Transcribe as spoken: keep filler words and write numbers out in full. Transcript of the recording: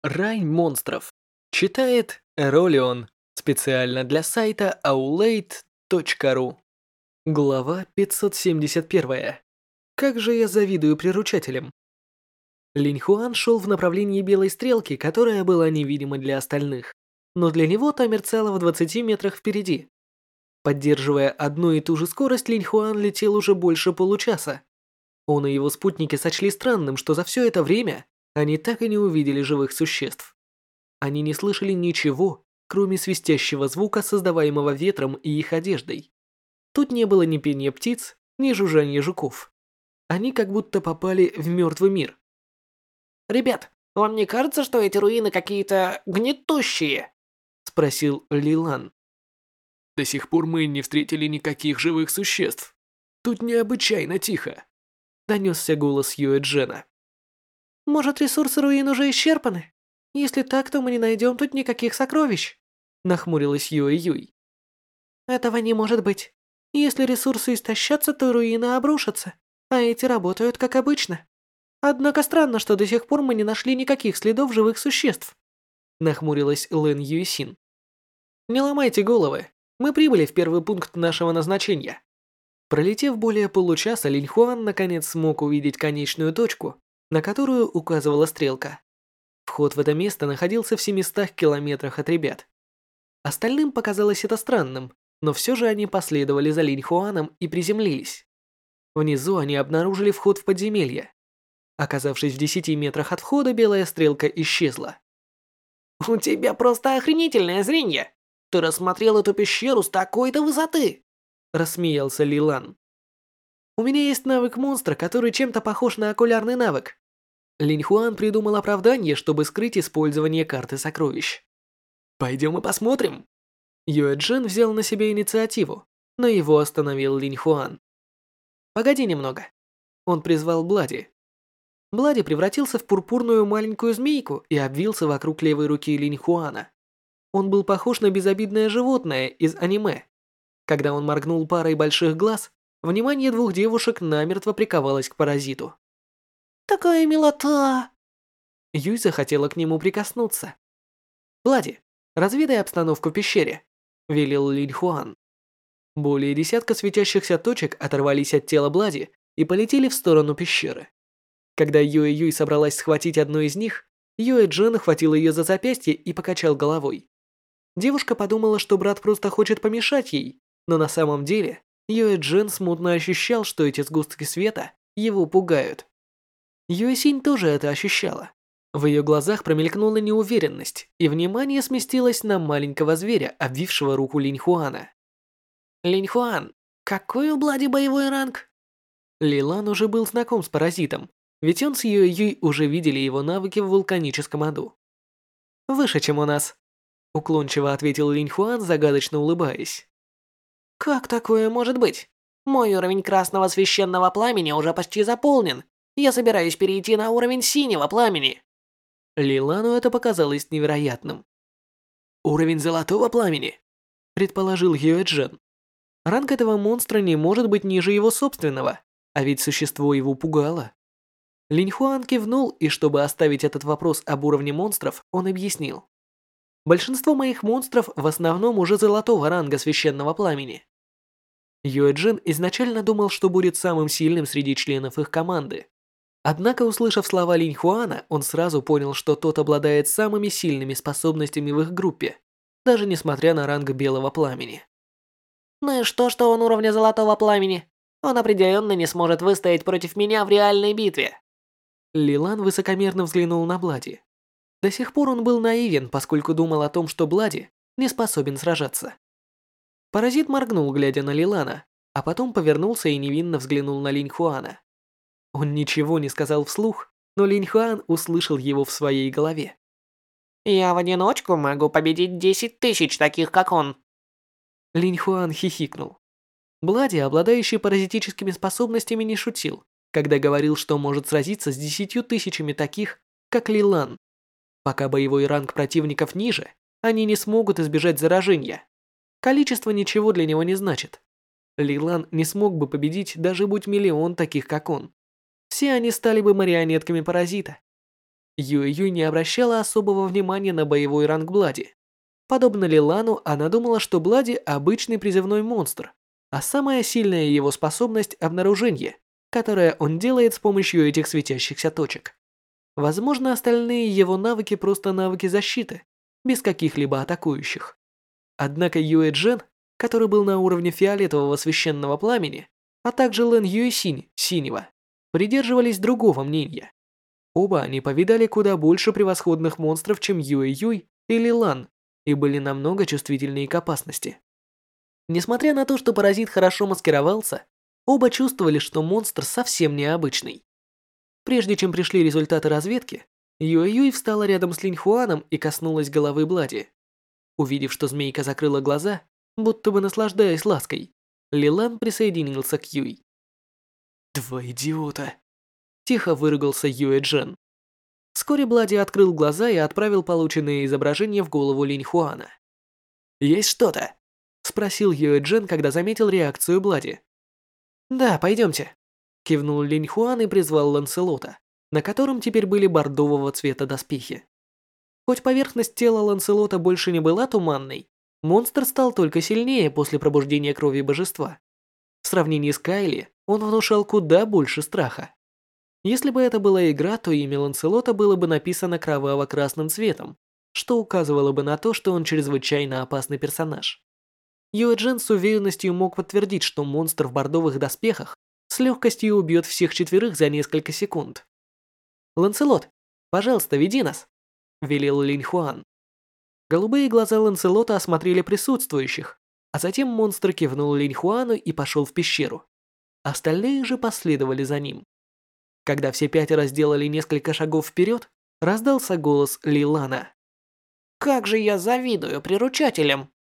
Рай монстров. Читает Эролион. Специально для сайта аулейт точка ру. Глава пятьсот семьдесят один. Как же я завидую приручателям. Линь Хуан шел в направлении белой стрелки, которая была невидима для остальных. Но для него та мерцала в двадцати метрах впереди. Поддерживая одну и ту же скорость, Линь Хуан летел уже больше получаса. Он и его спутники сочли странным, что за все это время они так и не увидели живых существ. Они не слышали ничего, кроме свистящего звука, создаваемого ветром и их одеждой. Тут не было ни пения птиц, ни жужжания жуков. Они как будто попали в мертвый мир. «Ребят, вам не кажется, что эти руины какие-то гнетущие?» — спросил Лилан. «До сих пор мы не встретили никаких живых существ. Тут необычайно тихо», — донесся голос Юэ Джена. «Может, ресурсы руин уже исчерпаны? Если так, то мы не найдем тут никаких сокровищ», — нахмурилась Юэ Юй. «Этого не может быть. Если ресурсы истощатся, то руины обрушатся, а эти работают как обычно. Однако странно, что до сих пор мы не нашли никаких следов живых существ», — нахмурилась Лэн Юйсин. «Не ломайте головы. Мы прибыли в первый пункт нашего назначения». Пролетев более получаса, Линь Хуан наконец смог увидеть конечную точку, на которую указывала стрелка. Вход в это место находился в семистах километрах от ребят. Остальным показалось это странным, но все же они последовали за Линь Хуаном и приземлились. Внизу они обнаружили вход в подземелье. Оказавшись в десяти метрах от входа, белая стрелка исчезла. «У тебя просто охренительное зрение! Ты рассмотрел эту пещеру с такой-то высоты!» — рассмеялся Лилан. «У меня есть навык монстра, который чем-то похож на окулярный навык». Линь Хуан придумал оправдание, чтобы скрыть использование карты сокровищ. «Пойдем и посмотрим». Юэ Джен взял на себя инициативу, но его остановил Линь Хуан. «Погоди немного». Он призвал Блади. Блади превратился в пурпурную маленькую змейку и обвился вокруг левой руки Линь Хуана. Он был похож на безобидное животное из аниме. Когда он моргнул парой больших глаз, внимание двух девушек намертво приковалось к паразиту. «Такая милота!» Юй захотела к нему прикоснуться. «Блади, разведай обстановку в пещере», — велел Линь Хуан. Более десятка светящихся точек оторвались от тела Блади и полетели в сторону пещеры. Когда Юэ Юй собралась схватить одну из них, Юэ Джен охватил ее за запястье и покачал головой. Девушка подумала, что брат просто хочет помешать ей, но на самом деле Юэ Джен смутно ощущал, что эти сгустки света его пугают. Юэ Синь тоже это ощущала. В ее глазах промелькнула неуверенность, и внимание сместилось на маленького зверя, обвившего руку Линь Хуана. «Линь Хуан, какой у Блади боевой ранг?» Лилан уже был знаком с паразитом, ведь он с Юэ Юй уже видели его навыки в вулканическом аду. «Выше, чем у нас», — уклончиво ответил Линь Хуан, загадочно улыбаясь. «Как такое может быть? Мой уровень красного священного пламени уже почти заполнен. Я собираюсь перейти на уровень синего пламени». Лилану это показалось невероятным. «Уровень золотого пламени», — предположил Юэ Джен. Ранг этого монстра не может быть ниже его собственного, а ведь существо его пугало. Линь Хуан кивнул, и чтобы оставить этот вопрос об уровне монстров, он объяснил. Большинство моих монстров в основном уже золотого ранга священного пламени. Юэ Джен изначально думал, что будет самым сильным среди членов их команды. Однако, услышав слова Линь Хуана, он сразу понял, что тот обладает самыми сильными способностями в их группе, даже несмотря на ранг белого пламени. «Ну и что, что он уровня золотого пламени? Он определенно не сможет выстоять против меня в реальной битве». Лилан высокомерно взглянул на Блади. До сих пор он был наивен, поскольку думал о том, что Блади не способен сражаться. Паразит моргнул, глядя на Лилана, а потом повернулся и невинно взглянул на Линь Хуана. Он ничего не сказал вслух, но Линь Хуан услышал его в своей голове. «Я в одиночку могу победить десять тысяч таких, как он». Линь Хуан хихикнул. Блади, обладающий паразитическими способностями, не шутил, когда говорил, что может сразиться с десятью тысячами таких, как Лилан. Пока боевой ранг противников ниже, они не смогут избежать заражения. Количество ничего для него не значит. Лилан не смог бы победить, даже будь миллион таких, как он. Все они стали бы марионетками паразита. Юэ Юй не обращала особого внимания на боевой ранг Блади. Подобно Лилану, она думала, что Блади – обычный призывной монстр, а самая сильная его способность – обнаружение, которое он делает с помощью этих светящихся точек. Возможно, остальные его навыки просто навыки защиты, без каких-либо атакующих. Однако Юэ Джен, который был на уровне фиолетового священного пламени, а также Лэн Юэсинь, синего, придерживались другого мнения. Оба они повидали куда больше превосходных монстров, чем Юэ Юй и Лилан, и были намного чувствительнее к опасности. Несмотря на то, что паразит хорошо маскировался, оба чувствовали, что монстр совсем необычный. Прежде чем пришли результаты разведки, Юэ Юй встала рядом с Линь Хуаном и коснулась головы Блади. Увидев, что змейка закрыла глаза, будто бы наслаждаясь лаской, Лилан присоединился к Юй. Два идиота. Тихо выругался Юэ Джен. Вскоре Блади открыл глаза и отправил полученные изображения в голову Линь Хуана. Есть что-то? Спросил Юэ Джен, когда заметил реакцию Блади. Да, пойдемте. Кивнул Линь Хуан и призвал Ланселота, на котором теперь были бордового цвета доспехи. Хоть поверхность тела Ланселота больше не была туманной, монстр стал только сильнее после пробуждения крови божества. В сравнении с Кайли, он внушал куда больше страха. Если бы это была игра, то имя Ланселота было бы написано кроваво-красным цветом, что указывало бы на то, что он чрезвычайно опасный персонаж. Юэ Джен с уверенностью мог подтвердить, что монстр в бордовых доспехах с легкостью убьет всех четверых за несколько секунд. «Ланселот, пожалуйста, веди нас», — велел Линь Хуан. Голубые глаза Ланселота осмотрели присутствующих, а затем монстр кивнул Линь Хуану и пошел в пещеру. Остальные же последовали за ним. Когда все пятеро сделали несколько шагов вперед, раздался голос Лилана. Как же я завидую приручателям.